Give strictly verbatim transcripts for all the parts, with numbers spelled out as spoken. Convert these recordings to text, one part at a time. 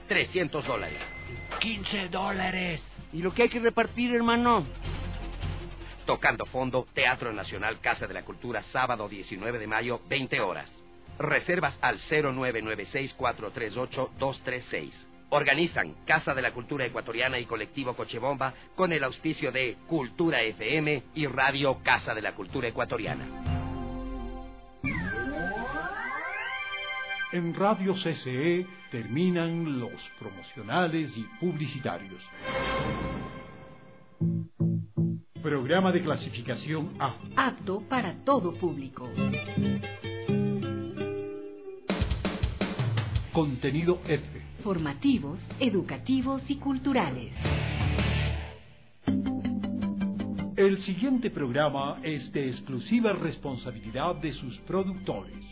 trescientos dólares. quince dólares. ¿Y lo que hay que repartir, hermano? Tocando fondo, Teatro Nacional Casa de la Cultura, sábado diecinueve de mayo, veinte horas. Reservas al cero nueve nueve seis cuatro tres ocho dos tres seis. Organizan Casa de la Cultura Ecuatoriana y Colectivo Cochebomba con el auspicio de Cultura F M y Radio Casa de la Cultura Ecuatoriana. En Radio C C E terminan los promocionales y publicitarios. Programa de clasificación A. Apto para todo público. Contenido F. Formativos, educativos y culturales. El siguiente programa es de exclusiva responsabilidad de sus productores.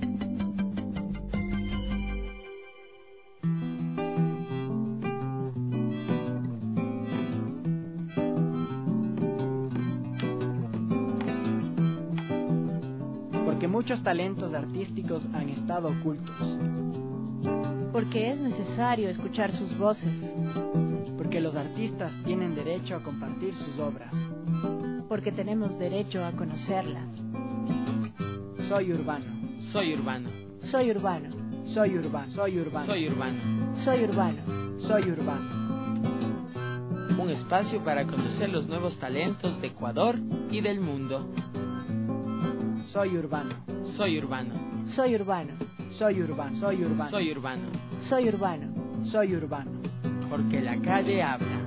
Porque muchos talentos artísticos han estado ocultos. Porque es necesario escuchar sus voces. Porque los artistas tienen derecho a compartir sus obras. Porque tenemos derecho a conocerlas. Soy urbano. Soy urbano. Soy urbano. Soy urbano. Soy urbano. Soy urbano. Soy urbano. Soy urbano. Un espacio para conocer los nuevos talentos de Ecuador y del mundo. Soy urbano. Soy urbano. Soy urbano. Soy urbano. Soy urbano. Soy urbano. Soy urbano. Soy urbano. Porque la calle habla.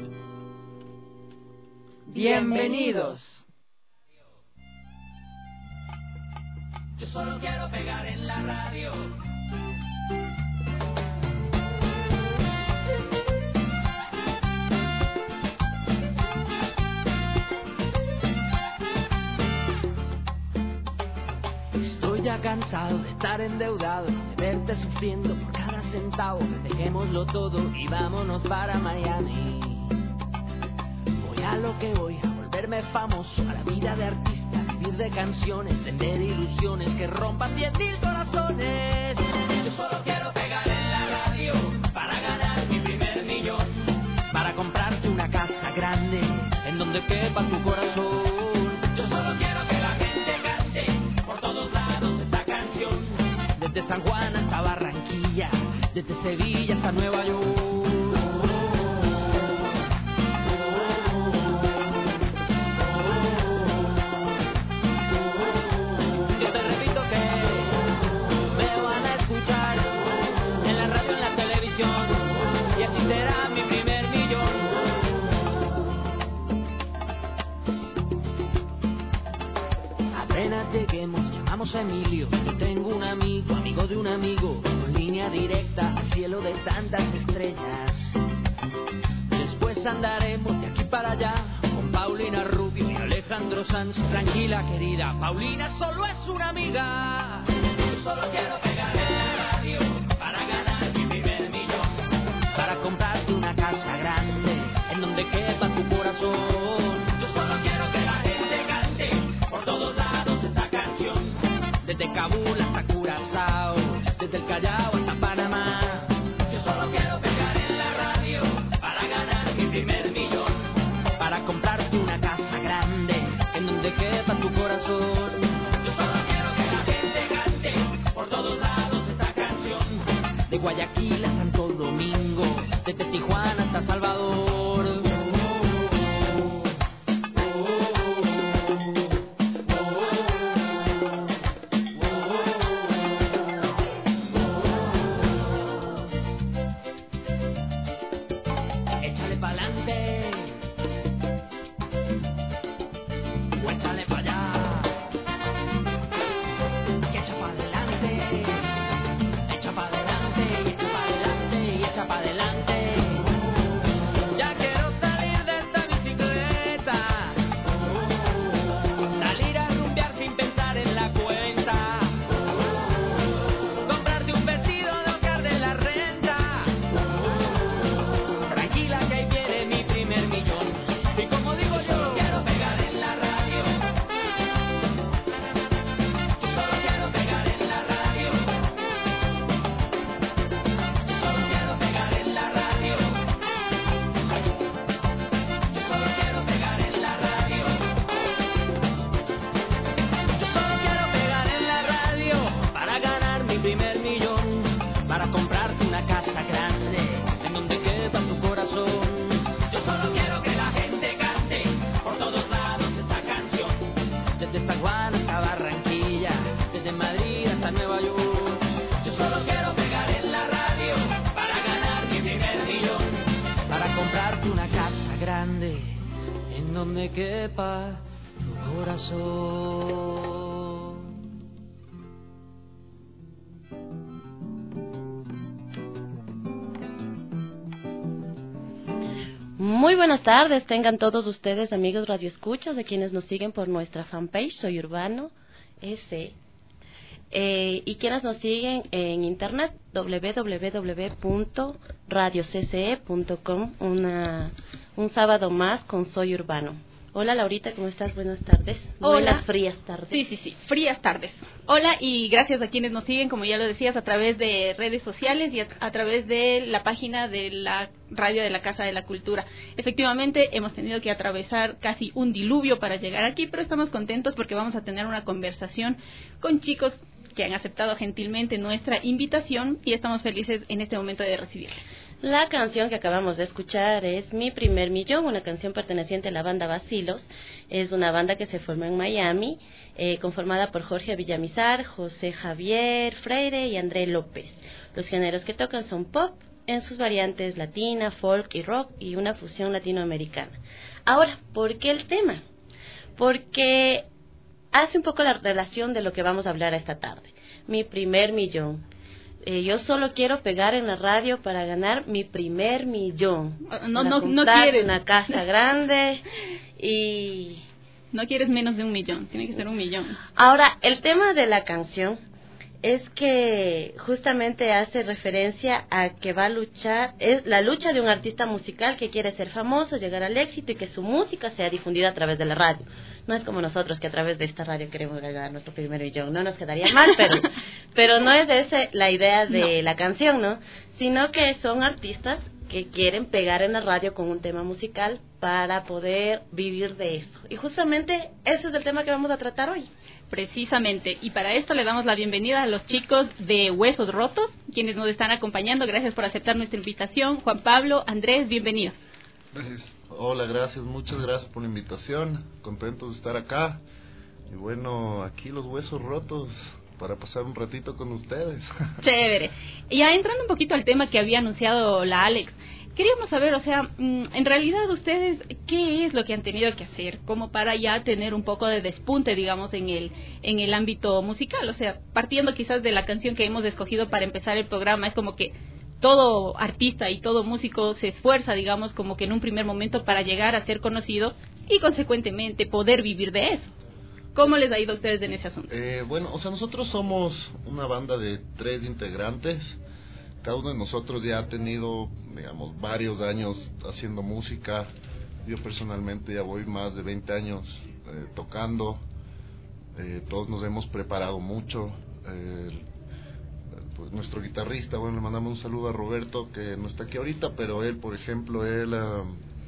Bienvenidos. Yo solo quiero pegar en la radio. Estoy ya cansado de estar endeudado, de verte sufriendo por cada centavo. Dejémoslo todo y vámonos para Miami. Voy a lo que voy, a volverme famoso, a la vida de artista, vivir de canciones, vender ilusiones que rompan diez mil corazones. Yo solo quiero pegar en la radio para ganar mi primer millón, para comprarte una casa grande en donde quepa tu corazón. Yo solo quiero que la gente cante por todos lados esta canción, desde San Juan hasta Barranquilla, desde Sevilla hasta Nueva York. Yo te repito que me van a escuchar en la radio, en la televisión, y así será mi primer millón. Apenas lleguemos, llamamos a Emilio. Yo tengo un amigo, amigo de un amigo, con línea directa al cielo de tantas estrellas. Después andaremos de aquí para allá con Paulina Rubio y Alejandro Sanz. Tranquila, querida, Paulina solo es una amiga. yo solo quiero pegar en la radio para ganar mi primer millón, para comprarte una casa grande en donde quepa tu corazón. yo solo quiero que la gente cante por todos lados esta canción, desde Kabul hasta Curazao, desde el Callao hasta Panamá. yo solo quiero pegar en la radio para ganar mi primer millón, para comprarte una casa grande en donde quepa tu corazón. yo solo quiero que la gente cante por todos lados esta canción, de Guayaquil a Santo Domingo, desde Tijuana hasta Salvador. Échale pa'lante, o échale pa' allá, que echa pa' adelante, echa pa' adelante, y echa pa' adelante, y echa pa' adelante. Ya donde quepa tu corazón. Muy buenas tardes, tengan todos ustedes, amigos radioescuchas, de quienes nos siguen por nuestra fanpage Soy Urbano S, eh, y quienes nos siguen en internet doble u doble u doble u punto radio c c e punto com, una un sábado más con Soy Urbano. Hola Laurita, ¿cómo estás? Buenas tardes. Hola. Buenas frías tardes. Sí, sí, sí, frías tardes. Hola y gracias a quienes nos siguen, como ya lo decías, a través de redes sociales y a, a través de la página de la radio de la Casa de la Cultura. Efectivamente, hemos tenido que atravesar casi un diluvio para llegar aquí, pero estamos contentos porque vamos a tener una conversación con chicos que han aceptado gentilmente nuestra invitación y estamos felices en este momento de recibirles. La canción que acabamos de escuchar es Mi Primer Millón, una canción perteneciente a la banda Bacilos. Es una banda que se formó en Miami, eh, conformada por Jorge Villamizar, José Javier Freire y André López. Los géneros que tocan son pop, en sus variantes latina, folk y rock, y una fusión latinoamericana. Ahora, ¿por qué el tema? Porque hace un poco la relación de lo que vamos a hablar esta tarde. Mi primer millón. Eh, yo solo quiero pegar en la radio para ganar mi primer millón. No, para no, no quieres una casa grande y... No quieres menos de un millón, tiene que ser un millón. Ahora, el tema de la canción es que justamente hace referencia a que va a luchar, es la lucha de un artista musical que quiere ser famoso, llegar al éxito y que su música sea difundida a través de la radio. No es como nosotros que a través de esta radio queremos ganar nuestro primer millón, no nos quedaría mal, pero pero no es esa la idea de no. la canción, ¿no? Sino que son artistas que quieren pegar en la radio con un tema musical para poder vivir de eso. Y justamente ese es el tema que vamos a tratar hoy. Precisamente, y para esto le damos la bienvenida a los chicos de Huesos Rotos, quienes nos están acompañando. Gracias por aceptar nuestra invitación. Juan Pablo, Andrés, bienvenidos. Gracias. Hola, gracias, muchas gracias por la invitación. Contentos de estar acá. Y bueno, aquí los Huesos Rotos para pasar un ratito con ustedes. Chévere. Y ya entrando un poquito al tema que había anunciado la Alex, queríamos saber, o sea, en realidad ustedes, ¿qué es lo que han tenido que hacer como para ya tener un poco de despunte, digamos, en el en el ámbito musical? O sea, partiendo quizás de la canción que hemos escogido para empezar el programa, es como que todo artista y todo músico se esfuerza, digamos, como que en un primer momento para llegar a ser conocido y consecuentemente poder vivir de eso. ¿Cómo les ha ido a ustedes en ese asunto? Eh, bueno, o sea, nosotros somos una banda de tres integrantes. Cada uno de nosotros ya ha tenido, digamos, varios años haciendo música. Yo personalmente ya voy más de veinte años eh, tocando. Eh, todos nos hemos preparado mucho. Eh, pues nuestro guitarrista, bueno, le mandamos un saludo a Roberto, que no está aquí ahorita, pero él, por ejemplo, él, uh,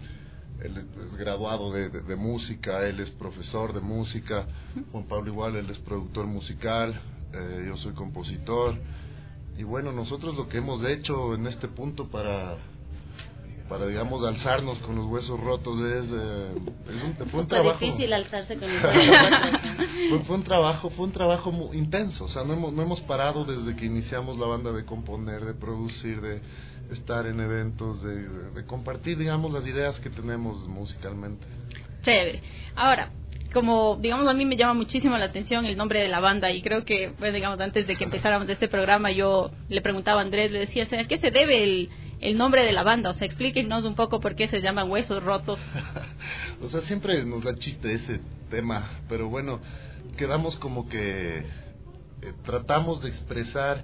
él es graduado de, de, de música, él es profesor de música. Juan Pablo igual, él es productor musical, eh, yo soy compositor. Y bueno, nosotros lo que hemos hecho en este punto para, para digamos, alzarnos con los Huesos Rotos es, eh, es un, fue un trabajo... Es difícil alzarse con los Huesos Rotos. fue, fue un trabajo, fue un trabajo muy intenso, o sea, no hemos, no hemos parado desde que iniciamos la banda de componer, de producir, de estar en eventos, de, de, de compartir, digamos, las ideas que tenemos musicalmente. Chévere. Ahora, como, digamos, a mí me llama muchísimo la atención el nombre de la banda y creo que, pues, digamos, antes de que empezáramos este programa yo le preguntaba a Andrés, le decía, ¿a qué se debe el, el nombre de la banda? O sea, explíquenos un poco por qué se llaman Huesos Rotos. O sea, siempre nos da chiste ese tema, pero bueno, quedamos como que eh, tratamos de expresar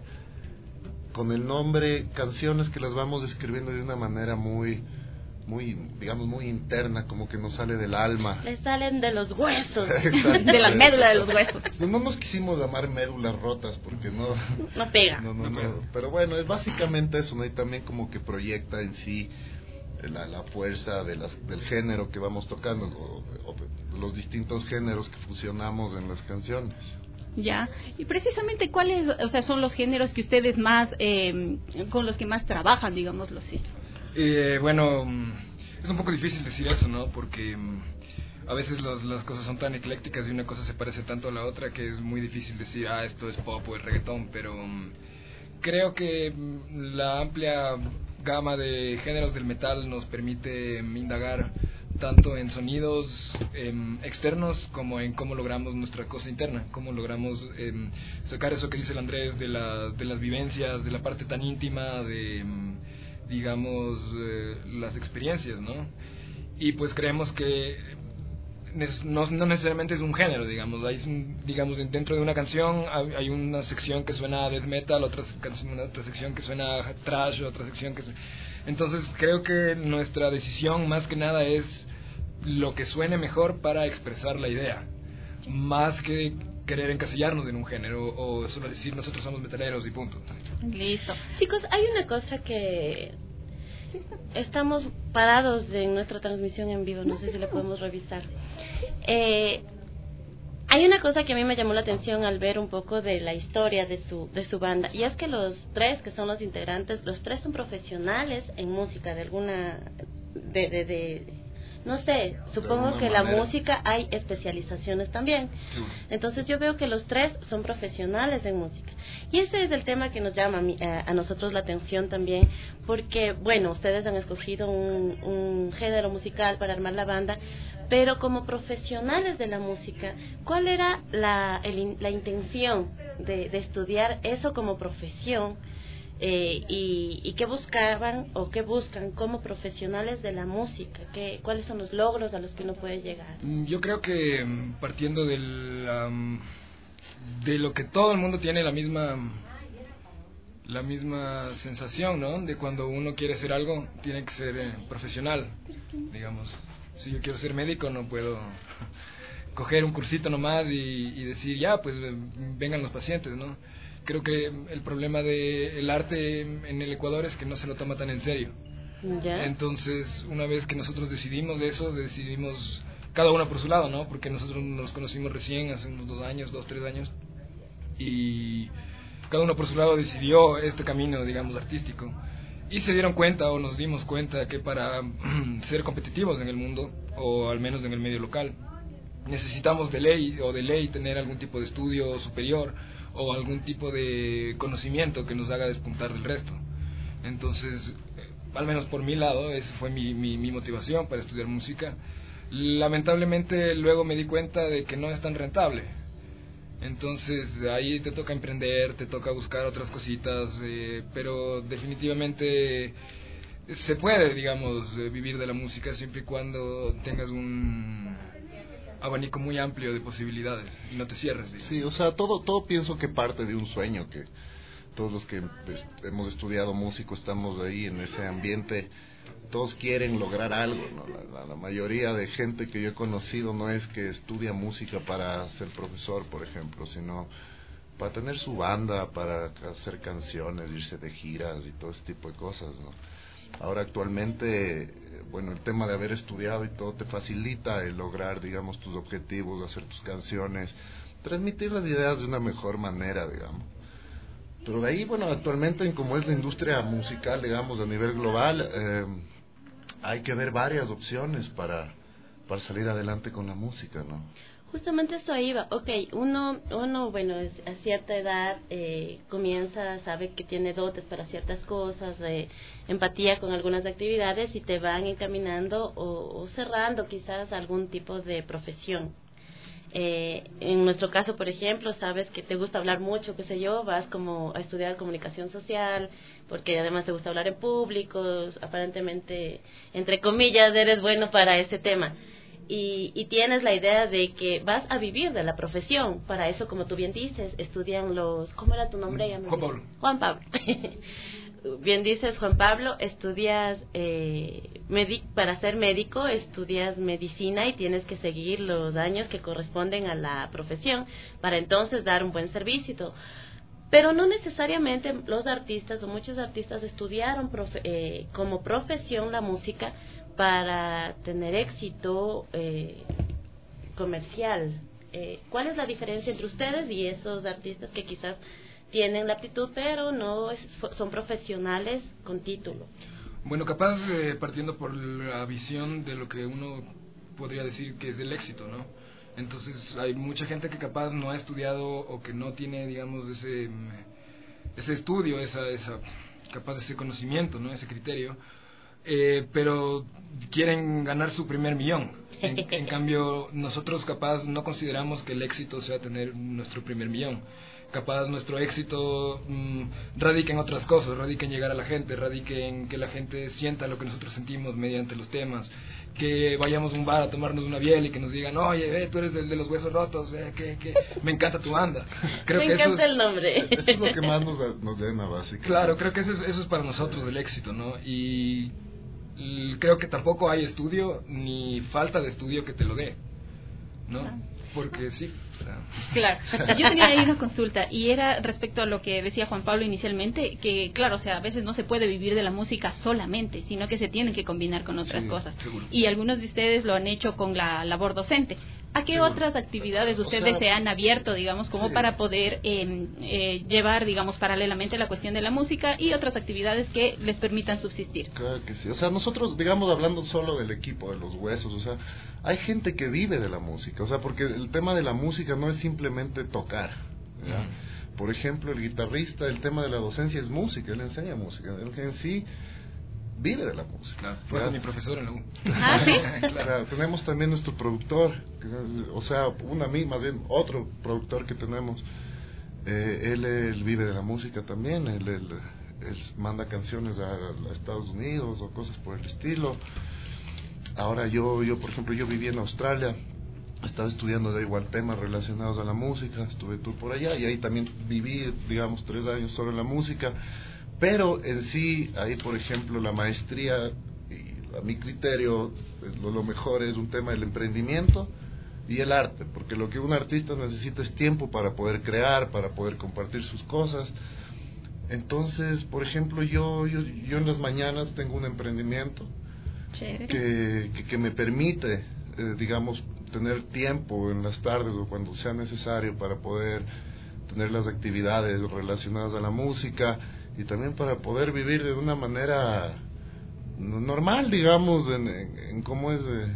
con el nombre canciones que las vamos escribiendo de una manera muy... muy, digamos, muy interna, como que nos sale del alma. Le salen de los huesos. De la médula de los huesos. No, no nos quisimos llamar médulas rotas porque no... No pega. No, no, no. Pero bueno, es básicamente eso, ¿no? Y también como que proyecta en sí la, la fuerza de las, del género que vamos tocando, o, o los distintos géneros que fusionamos en las canciones. Ya, y precisamente cuáles, o sea, son los géneros que ustedes más, eh, con los que más trabajan, digámoslo así. Eh, bueno, es un poco difícil decir eso, ¿no? Porque a veces los, las cosas son tan eclécticas y una cosa se parece tanto a la otra que es muy difícil decir, ah, esto es pop o es reggaetón, pero um, creo que la amplia gama de géneros del metal nos permite indagar tanto en sonidos eh, externos como en cómo logramos nuestra cosa interna, cómo logramos eh, sacar eso que dice el Andrés de, la, de las vivencias, de la parte tan íntima, de, digamos, eh, las experiencias, ¿no? Y pues creemos que no, no necesariamente es un género, digamos, hay, digamos, dentro de una canción hay una sección que suena a death metal, otra, otra sección que suena a thrash, otra sección que suena... Entonces creo que nuestra decisión más que nada es lo que suene mejor para expresar la idea, más que querer encasillarnos en un género o solo decir nosotros somos metaleros y punto. Listo. Chicos, hay una cosa que estamos parados en nuestra transmisión en vivo, no sé si la podemos revisar. Eh, hay una cosa que a mí me llamó la atención al ver un poco de la historia de su de su banda, y es que los tres que son los integrantes, los tres son profesionales en música de alguna de de, de no sé, supongo que en la música hay especializaciones también. Entonces yo veo que los tres son profesionales en música. Y ese es el tema que nos llama a, mí, a, a nosotros la atención también, porque, bueno, ustedes han escogido un, un género musical para armar la banda, pero como profesionales de la música, ¿cuál era la, el, la intención de, de estudiar eso como profesión? Eh, y, y qué buscaban o qué buscan como profesionales de la música, ¿Qué, cuáles son los logros a los que uno puede llegar. Yo creo que partiendo del, um, de lo que todo el mundo tiene la misma la misma sensación, ¿no? De cuando uno quiere hacer algo tiene que ser eh, profesional, digamos. Si yo quiero ser médico no puedo coger un cursito nomás y, y decir ya pues vengan los pacientes, ¿no? Creo que el problema del arte en el Ecuador es que no se lo toma tan en serio. ¿Ya? Entonces, una vez que nosotros decidimos eso, decidimos cada uno por su lado, ¿no? Porque nosotros nos conocimos recién, hace unos dos años, dos, tres años, y cada uno por su lado decidió este camino, digamos, artístico. Y se dieron cuenta, o nos dimos cuenta, que para ser competitivos en el mundo, o al menos en el medio local, necesitamos de ley, o de ley tener algún tipo de estudio superior, o algún tipo de conocimiento que nos haga despuntar del resto. Entonces, eh, al menos por mi lado, esa fue mi, mi, mi motivación para estudiar música. Lamentablemente luego me di cuenta de que no es tan rentable. Entonces ahí te toca emprender, te toca buscar otras cositas, eh, pero definitivamente se puede, digamos, vivir de la música siempre y cuando tengas un abanico muy amplio de posibilidades y no te cierres, digamos. Sí, o sea, todo todo pienso que parte de un sueño, que todos los que pues, hemos estudiado músico estamos ahí en ese ambiente, todos quieren lograr algo, ¿no? La, la, la mayoría de gente que yo he conocido no es que estudia música para ser profesor, por ejemplo, sino para tener su banda, para hacer canciones, irse de giras y todo ese tipo de cosas, ¿no? Ahora actualmente, bueno, el tema de haber estudiado y todo te facilita el lograr, digamos, tus objetivos, hacer tus canciones, transmitir las ideas de una mejor manera, digamos. Pero de ahí, bueno, actualmente en como es la industria musical, digamos, a nivel global, eh, hay que ver varias opciones para, para salir adelante con la música, ¿no? Justamente eso iba. Ok, uno, uno bueno, es, a cierta edad eh, comienza, sabe que tiene dotes para ciertas cosas, eh, empatía con algunas actividades y te van encaminando o, o cerrando quizás algún tipo de profesión. Eh, en nuestro caso, por ejemplo, sabes que te gusta hablar mucho, qué sé yo, vas como a estudiar comunicación social, porque además te gusta hablar en público, aparentemente, entre comillas, eres bueno para ese tema. Y, y tienes la idea de que vas a vivir de la profesión. Para eso, como tú bien dices, estudian los... ¿Cómo era tu nombre? Juan Pablo. Juan Pablo. Bien dices, Juan Pablo, estudias eh, medic, para ser médico, estudias medicina y tienes que seguir los años que corresponden a la profesión para entonces dar un buen servicio y todo. Pero no necesariamente los artistas o muchos artistas estudiaron profe, eh, como profesión la música para tener éxito eh, comercial. Eh, ¿Cuál es la diferencia entre ustedes y esos artistas que quizás tienen la aptitud pero no es, son profesionales con título? Bueno, capaz eh, partiendo por la visión de lo que uno podría decir que es el éxito, ¿no? Entonces hay mucha gente que capaz no ha estudiado o que no tiene, digamos, ese ese estudio, esa esa capaz ese conocimiento, ¿no? Ese criterio. eh, pero quieren ganar su primer millón. En, en cambio, nosotros capaz no consideramos que el éxito sea tener nuestro primer millón. Capaz nuestro éxito mmm, radica en otras cosas, radica en llegar a la gente, radica en que la gente sienta lo que nosotros sentimos mediante los temas, que vayamos a un bar a tomarnos una biela y que nos digan, oye, ve, tú eres el de los huesos rotos, ve, que, que me encanta tu banda. Creo me que encanta eso es, el nombre. Eso es lo que más nos, nos llena, básicamente. Claro, creo que eso es, eso es para nosotros el éxito, ¿no? Y l- creo que tampoco hay estudio ni falta de estudio que te lo dé, ¿no? Ah. Porque sí. Claro, yo tenía ahí una consulta y era respecto a lo que decía Juan Pablo inicialmente, que claro, o sea, a veces no se puede vivir de la música solamente, sino que se tienen que combinar con otras Sí, cosas. seguro. Y algunos de ustedes lo han hecho con la labor docente. ¿A qué Seguro. otras actividades ustedes O sea, se han abierto, digamos, como sí. para poder eh, eh, llevar, digamos, paralelamente la cuestión de la música y otras actividades que les permitan subsistir? Claro que sí. O sea, nosotros, digamos, hablando solo del equipo, de los huesos, o sea, hay gente que vive de la música. O sea, porque el tema de la música no es simplemente tocar, ¿ya? Uh-huh. Por ejemplo, el guitarrista, el tema de la docencia es música, él enseña música. Él en sí vive de la música. Claro, fue hasta mi profesor en la U. Ah, ¿sí? Claro, tenemos también nuestro productor, que es, o sea, una más bien otro productor que tenemos. Eh, él, él vive de la música también, él, él, él manda canciones a, a Estados Unidos o cosas por el estilo. Ahora yo, yo por ejemplo, yo viví en Australia, estaba estudiando de igual temas relacionados a la música, estuve tour por allá y ahí también viví, digamos, tres años solo en la música. Pero en sí, ahí por ejemplo la maestría, y a mi criterio, pues, lo, lo mejor es un tema del emprendimiento y el arte, porque lo que un artista necesita es tiempo para poder crear, para poder compartir sus cosas. Entonces, por ejemplo, yo, yo, yo en las mañanas tengo un emprendimiento que, que, que me permite, eh, digamos, tener tiempo en las tardes o cuando sea necesario para poder tener las actividades relacionadas a la música, y también para poder vivir de una manera normal, digamos, en, en, en cómo es eh,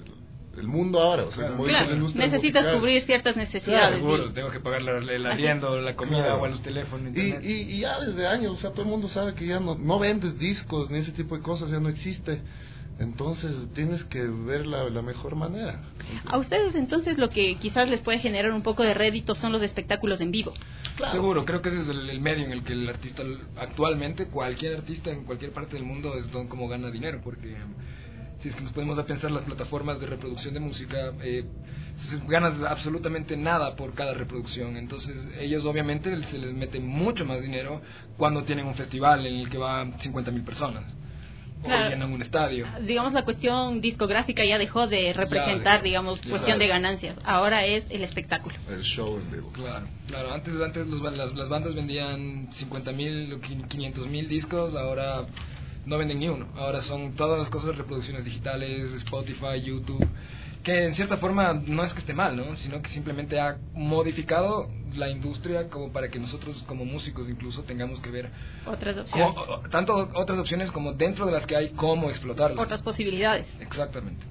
el mundo ahora. O sea, Claro, como claro, dice la industria necesitas musical. cubrir ciertas necesidades. Claro, seguro, tengo que pagar la, el arriendo, la comida, Claro. o el teléfono, Y, internet. y, y ya desde años, o sea, todo el mundo sabe que ya no, no vendes discos ni ese tipo de cosas, ya no existe. Entonces tienes que ver la, la mejor manera. A ustedes entonces lo que quizás les puede generar un poco de rédito son los espectáculos en vivo. Claro. Seguro, creo que ese es el, el medio en el que el artista, actualmente, cualquier artista en cualquier parte del mundo es don como gana dinero, porque si es que nos podemos a pensar las plataformas de reproducción de música, eh, ganas absolutamente nada por cada reproducción. Entonces ellos obviamente se les mete mucho más dinero cuando tienen un festival en el que van cincuenta mil personas. Claro. O llenan un estadio. Digamos, la cuestión discográfica ya dejó de representar, Ya, digamos, ya, cuestión claro. de ganancias. Ahora es el espectáculo. El show en vivo. Claro, claro. Antes, antes los, las, las bandas vendían cincuenta mil, quinientos mil discos, ahora no venden ni uno. Ahora son todas las cosas, reproducciones digitales, Spotify, YouTube, que en cierta forma no es que esté mal, ¿no? Sino que simplemente ha modificado la industria como para que nosotros como músicos incluso tengamos que ver Otras opciones. cómo, tanto otras opciones como dentro de las que hay cómo explotarlas. Otras posibilidades. Exactamente.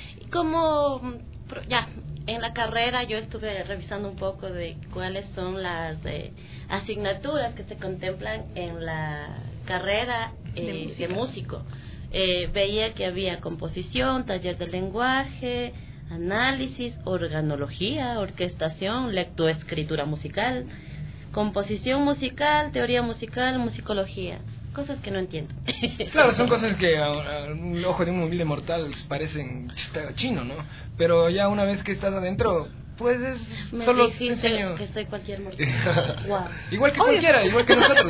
Como ya en la carrera yo estuve revisando un poco de cuáles son las eh, asignaturas que se contemplan en la carrera eh, De música. de músico. Eh, veía que había composición, taller de lenguaje, análisis, organología, orquestación, lectoescritura musical, composición musical, teoría musical, musicología. Cosas que no entiendo. Claro, son cosas que a, a un ojo de un humilde mortal parecen chino, ¿no? Pero ya una vez que estás adentro, pues es Me solo dijiste enseño. que soy cualquier mortal. Wow. Igual que cualquiera, igual que nosotros.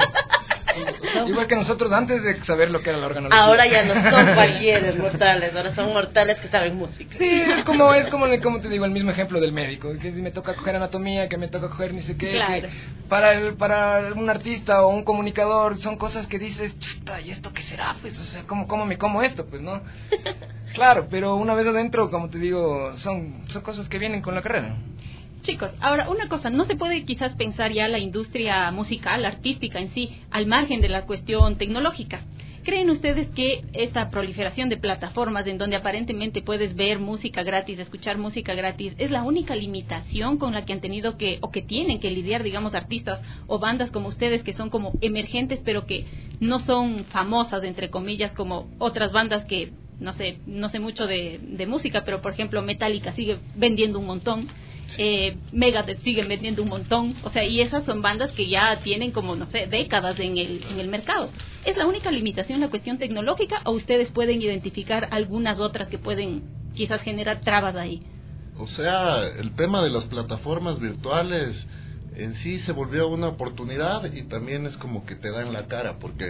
Igual que nosotros antes de saber lo que era la organología. Ahora ya no son cualquiera mortales, ahora son mortales que saben música. Sí, es como, es como, como te digo, el mismo ejemplo del médico, que me toca coger anatomía, que me toca coger ni sé qué. Claro. Que para, el, para un artista o un comunicador son cosas que dices, chuta, ¿y esto qué será? Pues, o sea, ¿cómo, cómo me como esto? Pues, ¿no? Claro, pero una vez adentro, como te digo, son, son cosas que vienen con la carrera. Chicos, ahora una cosa, no se puede quizás pensar ya la industria musical, artística en sí, al margen de la cuestión tecnológica. ¿Creen ustedes que esta proliferación de plataformas en donde aparentemente puedes ver música gratis, escuchar música gratis, es la única limitación con la que han tenido que, o que tienen que lidiar, digamos, artistas o bandas como ustedes que son como emergentes, pero que no son famosas, entre comillas, como otras bandas que, no sé, no sé mucho de, de música, pero por ejemplo Metallica sigue vendiendo un montón, eh, Megadeth siguen vendiendo un montón, o sea, y esas son bandas que ya tienen como, no sé, décadas en el, en el mercado. ¿Es la única limitación la cuestión tecnológica o ustedes pueden identificar algunas otras que pueden quizás generar trabas ahí? O sea, el tema de las plataformas virtuales en sí se volvió una oportunidad y también es como que te da en la cara, porque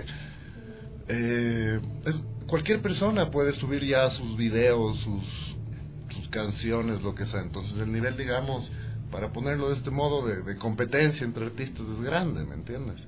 eh, es, cualquier persona puede subir ya sus videos, sus, sus canciones, lo que sea. Entonces el nivel, digamos, para ponerlo de este modo de, de competencia entre artistas es grande, ¿me entiendes?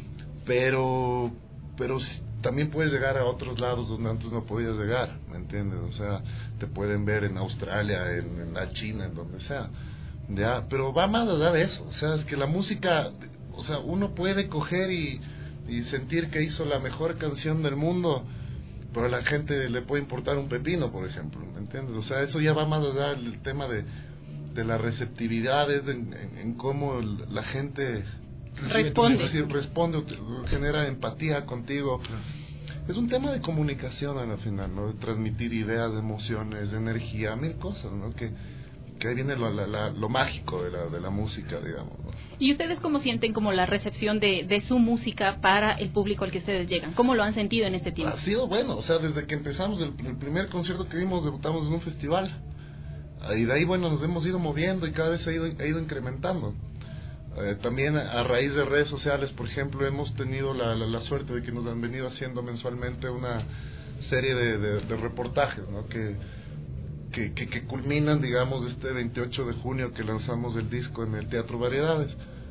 Pero, pero también puedes llegar a otros lados donde antes no podías llegar, ¿me entiendes? O sea, te pueden ver en Australia, en, en la China, en donde sea. Ya, pero va más allá de eso, o sea, es que la música, o sea, uno puede coger y, y sentir que hizo la mejor canción del mundo, pero a la gente le puede importar un pepino, por ejemplo, ¿me entiendes? O sea, eso ya va más allá del tema de, de la receptividad, es en, en, en cómo el, la gente responde, es decir, responde, genera empatía contigo. Es un tema de comunicación al final, ¿no? De transmitir ideas, emociones, energía, mil cosas, ¿no? Que que ahí viene lo, la, la, lo mágico de la, de la música, digamos, ¿no? ¿Y ustedes cómo sienten como la recepción de, de su música para el público al que ustedes llegan? ¿Cómo lo han sentido en este tiempo? Ha sido bueno, o sea, desde que empezamos el, el primer concierto que dimos, debutamos en un festival, y de ahí, bueno, nos hemos ido moviendo y cada vez ha ido, ha ido incrementando. Eh, también a raíz de redes sociales, por ejemplo, hemos tenido la, la, la suerte de que nos han venido haciendo mensualmente una serie de, de, de reportajes, ¿no? Que Que, que, que culminan, digamos, este veintiocho de junio que lanzamos el disco en el Teatro Variedades.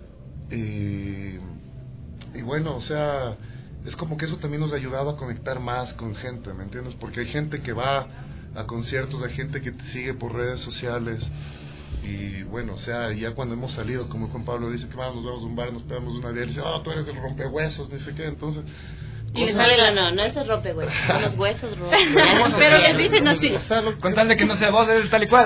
Y, y bueno, o sea, es como que eso también nos ha ayudado a conectar más con gente, ¿me entiendes? Porque hay gente que va a conciertos, hay gente que te sigue por redes sociales. Y bueno, o sea, ya cuando hemos salido, como Juan Pablo dice, que vamos, nos vamos a un bar, nos pegamos una beer, y dice, oh, tú eres el rompehuesos, ni sé qué, entonces... Y no, no, no, no es el rompehuesos, son los huesos rotos. Pero les dicen así. O sea, lo, con tal de que no sea vos, eres tal y cual.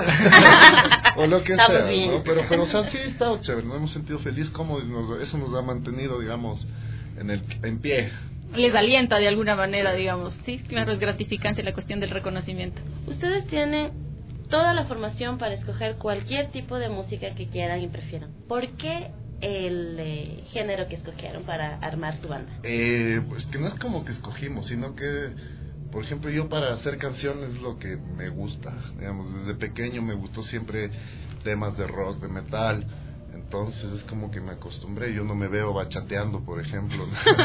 O lo que Estamos sea, bien. ¿no? Pero, pero, o sea, sí, está chévere, nos hemos sentido feliz, como nos, eso nos ha mantenido, digamos, en el en pie. Les alienta de alguna manera, digamos. Sí, claro, es gratificante la cuestión del reconocimiento. Ustedes tienen toda la formación para escoger cualquier tipo de música que quieran y prefieran. ¿Por qué el eh, género que escogieron para armar su banda? Eh, pues que no es como que escogimos, sino que, por ejemplo, yo para hacer canciones es lo que me gusta, digamos, desde pequeño me gustó siempre temas de rock, de metal, entonces es como que me acostumbré, yo no me veo bachateando, por ejemplo.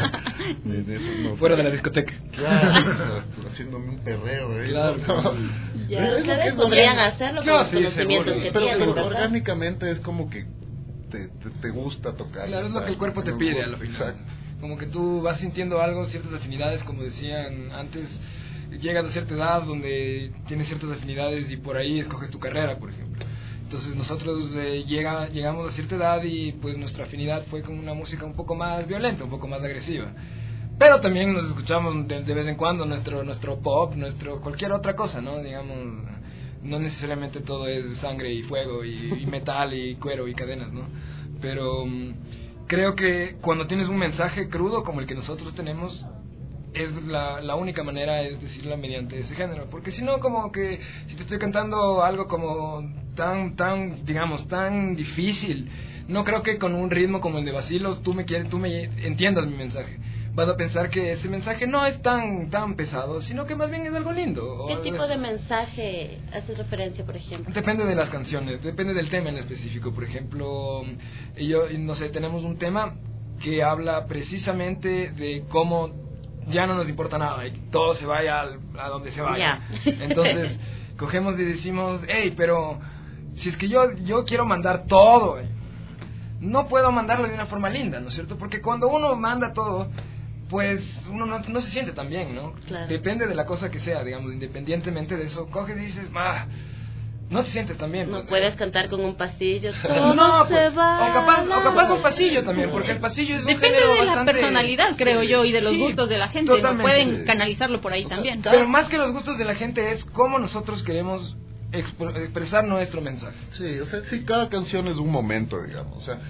de, de eso, no, fuera de la discoteca. Claro, haciéndome un perreo, ¿eh? Claro. No. Ya, Es ustedes podrían hacerlo con no, los sí, conocimientos seguro. que pero, tienen, pero ¿verdad? orgánicamente es como que te, te, te gusta tocar. Claro, es lo que el cuerpo te pide. A lo Exacto. Como que tú vas sintiendo algo, ciertas afinidades, como decían antes, llegas a cierta edad donde tienes ciertas afinidades y por ahí escoges tu carrera, por ejemplo. Entonces nosotros eh, llega, llegamos a cierta edad y pues nuestra afinidad fue con una música un poco más violenta, un poco más agresiva. Pero también nos escuchamos de, de vez en cuando nuestro nuestro pop, nuestro cualquier otra cosa, ¿no? Digamos, no necesariamente todo es sangre y fuego y, y metal y cuero y cadenas, ¿no? Pero um, creo que cuando tienes un mensaje crudo como el que nosotros tenemos, es la, la única manera es decirla mediante ese género, porque si no, como que si te estoy cantando algo como tan, tan, digamos, tan difícil, no creo que con un ritmo como el de Bacilos tú me quieres, tú me entiendas mi mensaje. Vas a pensar que ese mensaje no es tan tan pesado, sino que más bien es algo lindo. ¿Qué tipo de mensaje haces referencia, por ejemplo? Depende de las canciones, depende del tema en específico. Por ejemplo, yo, no sé, tenemos un tema que habla precisamente de cómo ya no nos importa nada y todo se vaya al, a donde se vaya. Yeah. Entonces, cogemos y decimos, hey, pero si es que yo, yo quiero mandar todo, no puedo mandarlo de una forma linda, ¿no es cierto? Porque cuando uno manda todo, pues uno no, no se siente tan bien, ¿no? Claro. Depende de la cosa que sea, digamos, independientemente de eso, coges y dices, ah, no te sientes tan bien. No pues, puedes eh. cantar con un pasillo, todo no, se pues, va. o capaz, o capaz un pasillo también, porque el pasillo es un Depende género de la bastante... personalidad, creo yo, y de los Sí, gustos de la gente. totalmente. ¿No? Pueden canalizarlo por ahí O sea, también. Pero más que los gustos de la gente es cómo nosotros queremos exp- expresar nuestro mensaje. Sí, o sea, sí, cada canción es un momento, digamos, o sea,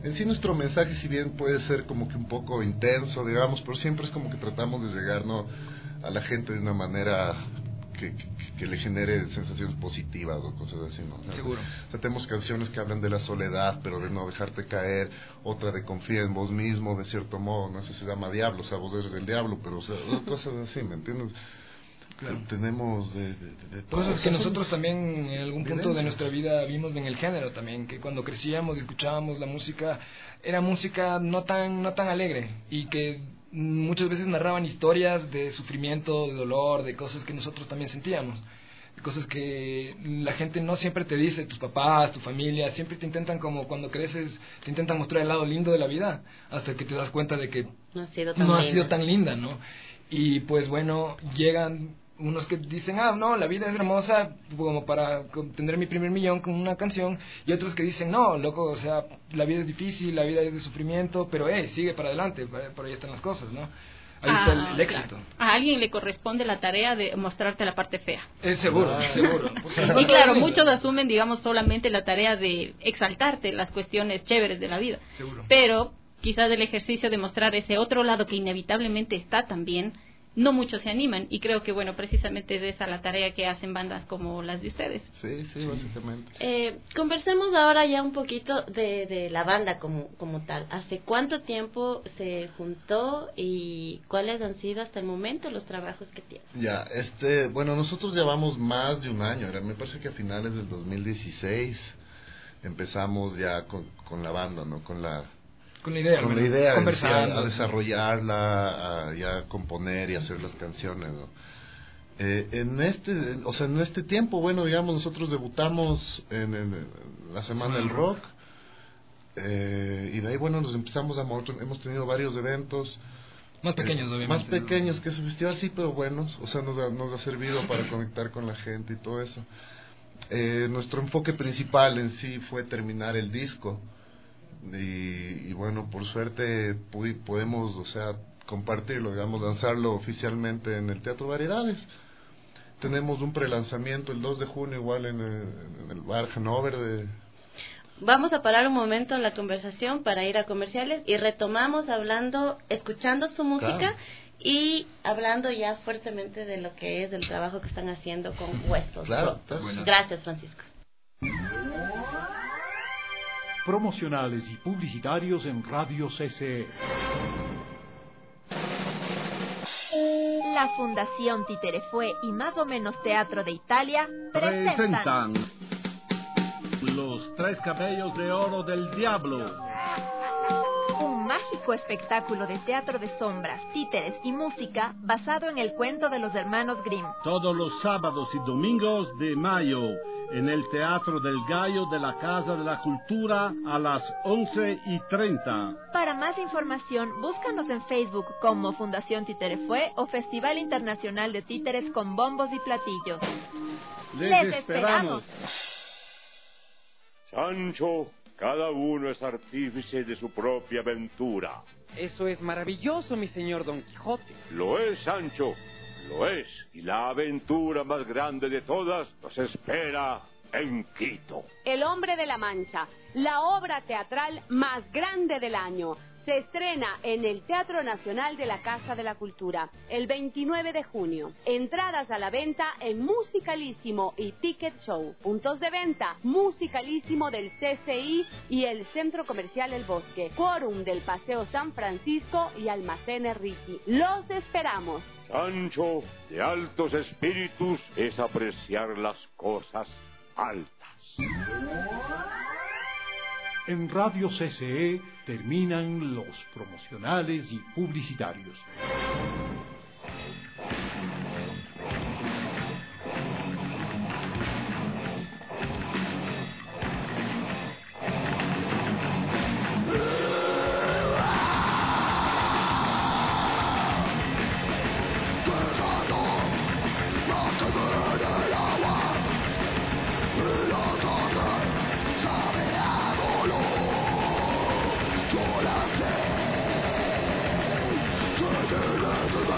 En sí nuestro mensaje, si bien puede ser como que un poco intenso, digamos, pero siempre es como que tratamos de llegar, ¿no?, a la gente de una manera que, que, que le genere sensaciones positivas o cosas así, ¿no? O sea, Seguro. O sea, tenemos canciones que hablan de la soledad, pero de no dejarte caer, otra de confía en vos mismo, de cierto modo, no sé, se llama Diablo, o sea, vos eres el diablo, pero o sea, cosas así, ¿me entiendes? Claro. Tenemos de, de, de, de todo. Cosas que nosotros también en algún punto de nuestra vida vimos en el género también, que cuando crecíamos y escuchábamos la música, era música no tan, no tan alegre, y que muchas veces narraban historias de sufrimiento, de dolor, de cosas que nosotros también sentíamos, cosas que la gente no siempre te dice, tus papás, tu familia, siempre te intentan, como cuando creces, te intentan mostrar el lado lindo de la vida, hasta que te das cuenta de que no ha sido tan, no linda. Ha sido tan linda, ¿no? Y pues bueno, llegan unos que dicen, ah, no, la vida es hermosa como para tener mi primer millón con una canción, y otros que dicen, no, loco, o sea, la vida es difícil, la vida es de sufrimiento, pero hey, sigue para adelante, por ahí están las cosas, ¿no? Ahí ah, está el, el éxito. Claro. A alguien le corresponde la tarea de mostrarte la parte fea. Es seguro, ah. seguro. Y claro, muchos asumen, digamos, solamente la tarea de exaltarte las cuestiones chéveres de la vida. Seguro. Pero quizás el ejercicio de mostrar ese otro lado que inevitablemente está también, no muchos se animan, y creo que, bueno, precisamente es esa la tarea que hacen bandas como las de ustedes. Sí, sí, básicamente. Eh, conversemos ahora ya un poquito de, de la banda como, como tal. ¿Hace cuánto tiempo se juntó y cuáles han sido hasta el momento los trabajos que tienen? Ya, este, bueno, nosotros llevamos más de un año, era, me parece que a finales del dos mil dieciséis empezamos ya con, con la banda, ¿no? Con la... Con la idea, con la idea conversando, a, a desarrollarla, a ya componer y hacer las canciones, ¿no? Eh, en este, o sea, en este tiempo, bueno, digamos, nosotros debutamos en, en, en la Semana del Rock, eh, y de ahí, bueno, nos empezamos a mover, hemos tenido varios eventos. Más pequeños, eh, obviamente. Más pequeños que ese festival, sí, pero buenos, o sea, nos ha, nos ha servido para conectar con la gente y todo eso. Eh, nuestro enfoque principal en sí fue terminar el disco. Y, y bueno, por suerte pudi, podemos, o sea, compartirlo, digamos, lanzarlo oficialmente en el Teatro Variedades. Tenemos un prelanzamiento el dos de junio igual en el, en el bar Hanover de... Vamos a parar un momento en la conversación para ir a comerciales y retomamos hablando, escuchando su música, claro, y hablando ya fuertemente de lo que es el trabajo que están haciendo con Huesos claro, Rotos. Gracias, Francisco. Promocionales y publicitarios en Radio C C E. La Fundación Títere-Fue y Más o Menos Teatro de Italia presentan, presentan Los Tres Cabellos de Oro del Diablo. Un mágico espectáculo de teatro de sombras, títeres y música basado en el cuento de los hermanos Grimm. Todos los sábados y domingos de mayo en el Teatro del Gallo de la Casa de la Cultura a las once y treinta. Para más información, búscanos en Facebook como Fundación Títere-Fue o Festival Internacional de Títeres con Bombos y Platillos. ¡Les, ¡Les esperamos! Sancho, cada uno es artífice de su propia aventura. Eso es maravilloso, mi señor Don Quijote. Lo es, Sancho. Lo es, y la aventura más grande de todas nos espera en Quito. El Hombre de la Mancha, la obra teatral más grande del año, se estrena en el Teatro Nacional de la Casa de la Cultura el veintinueve de junio. Entradas a la venta en Musicalísimo y Ticket Show. Puntos de venta: Musicalísimo del C C I y el Centro Comercial El Bosque. Quórum del Paseo San Francisco y Almacén Ricci. Los esperamos. Sancho, de altos espíritus es apreciar las cosas altas. En Radio C C E terminan los promocionales y publicitarios. Solamente,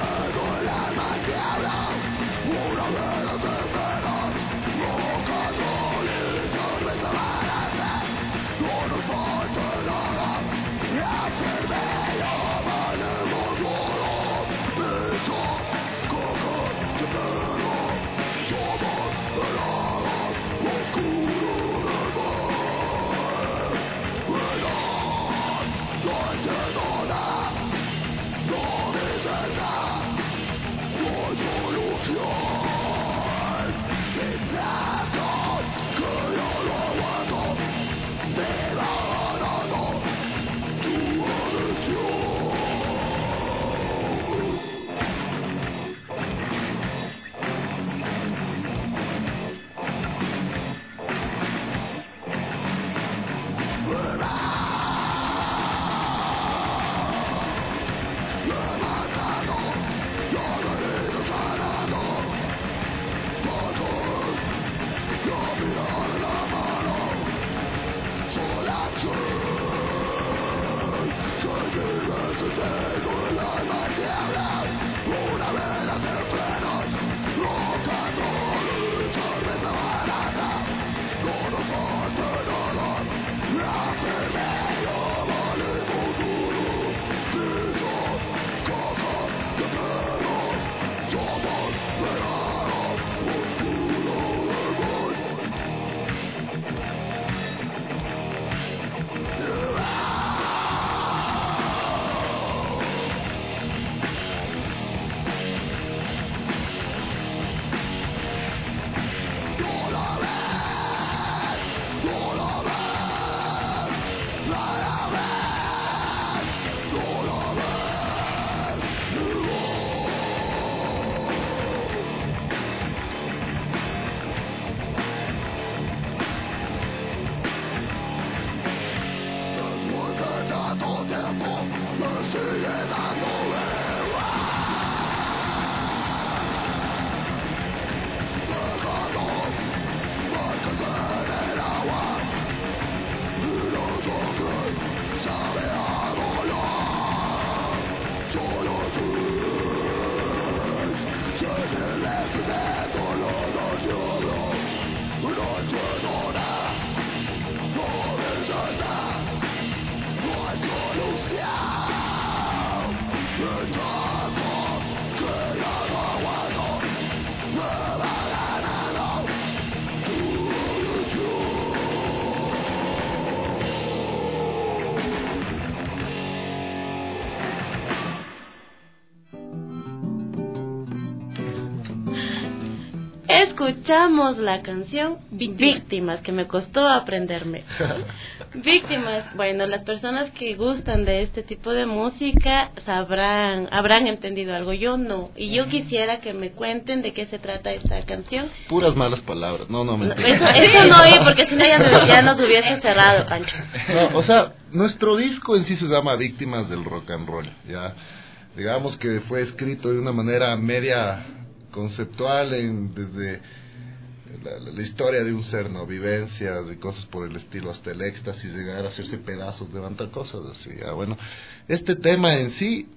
escuchamos la canción Víctimas, que me costó aprenderme. Víctimas, bueno, las personas que gustan de este tipo de música sabrán, habrán entendido algo, yo no, y yo quisiera que me cuenten de qué se trata esta canción. Puras malas palabras, no, no, mentira. Eso, eso no, oí, porque si no ya, ya nos hubiese cerrado, Pancho. No, o sea, nuestro disco en sí se llama Víctimas del Rock and Roll, ya, digamos que fue escrito de una manera media conceptual en, desde la, la, la historia de un ser, ¿no? Vivencias y cosas por el estilo, hasta el éxtasis, llegar a hacerse pedazos, levantar cosas así, ya. Bueno, este tema en sí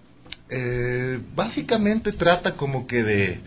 eh, básicamente trata como que de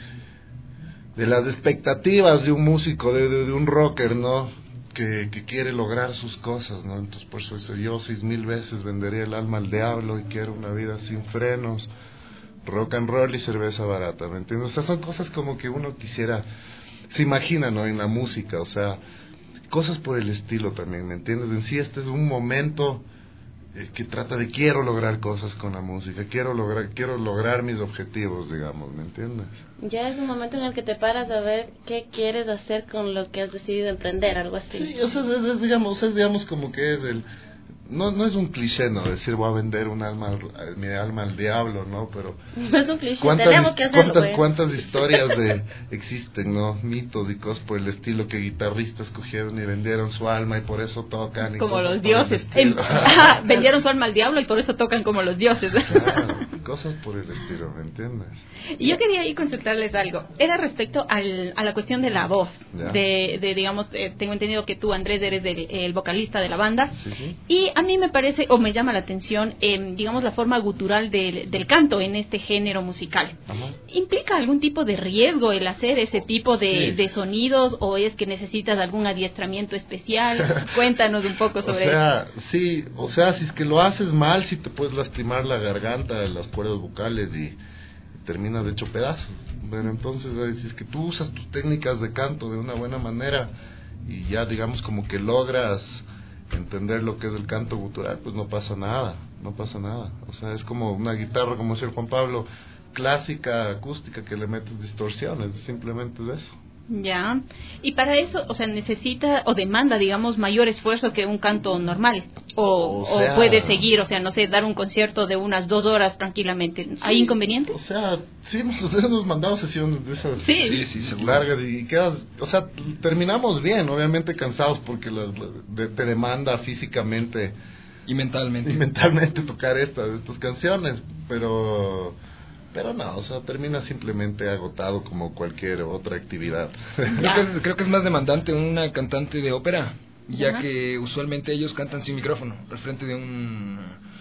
de las expectativas de un músico, de, de, de un rocker, ¿no? Que, que quiere lograr sus cosas, ¿no? Entonces por eso dice, yo seis mil veces vendería el alma al diablo y quiero una vida sin frenos, rock and roll y cerveza barata, ¿me entiendes? O sea, son cosas como que uno quisiera, se imagina, ¿no? En la música, o sea, cosas por el estilo también, ¿me entiendes? En sí este es un momento eh, que trata de quiero lograr cosas con la música, quiero lograr quiero lograr mis objetivos, digamos, ¿me entiendes? Ya es un momento en el que te paras a ver qué quieres hacer con lo que has decidido emprender, algo así. Sí, o sea, es, es, digamos, es digamos como que es el... No, no es un cliché, ¿no? Decir voy a vender un alma, al, mi alma al diablo, ¿no? Pero no es un cliché, tenemos que hacerlo. ¿Cuántas, cuántas historias de existen, ¿no? Mitos y cosas por el estilo que guitarristas cogieron y vendieron su alma y por eso tocan. Y como los dioses. En, vendieron su alma al diablo y por eso tocan como los dioses. Claro, cosas por el estilo, ¿me entiendes? Y yo quería ahí consultarles algo. Era respecto al, a la cuestión de la voz. De, de, digamos, eh, tengo entendido que tú, Andrés, eres el, el vocalista de la banda. Sí, sí. Y a mí me parece, o me llama la atención, eh, digamos, la forma gutural del, del canto en este género musical. Ajá. ¿Implica algún tipo de riesgo el hacer ese tipo de, sí. de sonidos o es que necesitas algún adiestramiento especial? Cuéntanos un poco sobre eso. O sea, eso. sí, o sea, si es que lo haces mal, sí te puedes lastimar la garganta, las cuerdas vocales y terminas de hecho pedazos. Pero entonces, si es que tú usas tus técnicas de canto de una buena manera y ya digamos como que logras entender lo que es el canto gutural, pues no pasa nada, no pasa nada. O sea, es como una guitarra, como decía Juan Pablo, clásica, acústica, que le metes distorsiones, simplemente es eso. Ya, y para eso, o sea, necesita o demanda, digamos, mayor esfuerzo que un canto normal, o, o, sea, o puede seguir, o sea, no sé, dar un concierto de unas dos horas tranquilamente. ¿Hay sí, inconvenientes? O sea, sí, nosotros nos mandamos sesiones de esas sí. Sí, sí, largas y quedas, o sea, terminamos bien, obviamente cansados porque la, la, de, te demanda físicamente y mentalmente y mentalmente tocar estas, estas canciones, pero... Pero no, o sea, termina simplemente agotado como cualquier otra actividad. Creo que, es, creo que es más demandante una cantante de ópera, ya Ajá. que usualmente ellos cantan sin micrófono, al frente de un...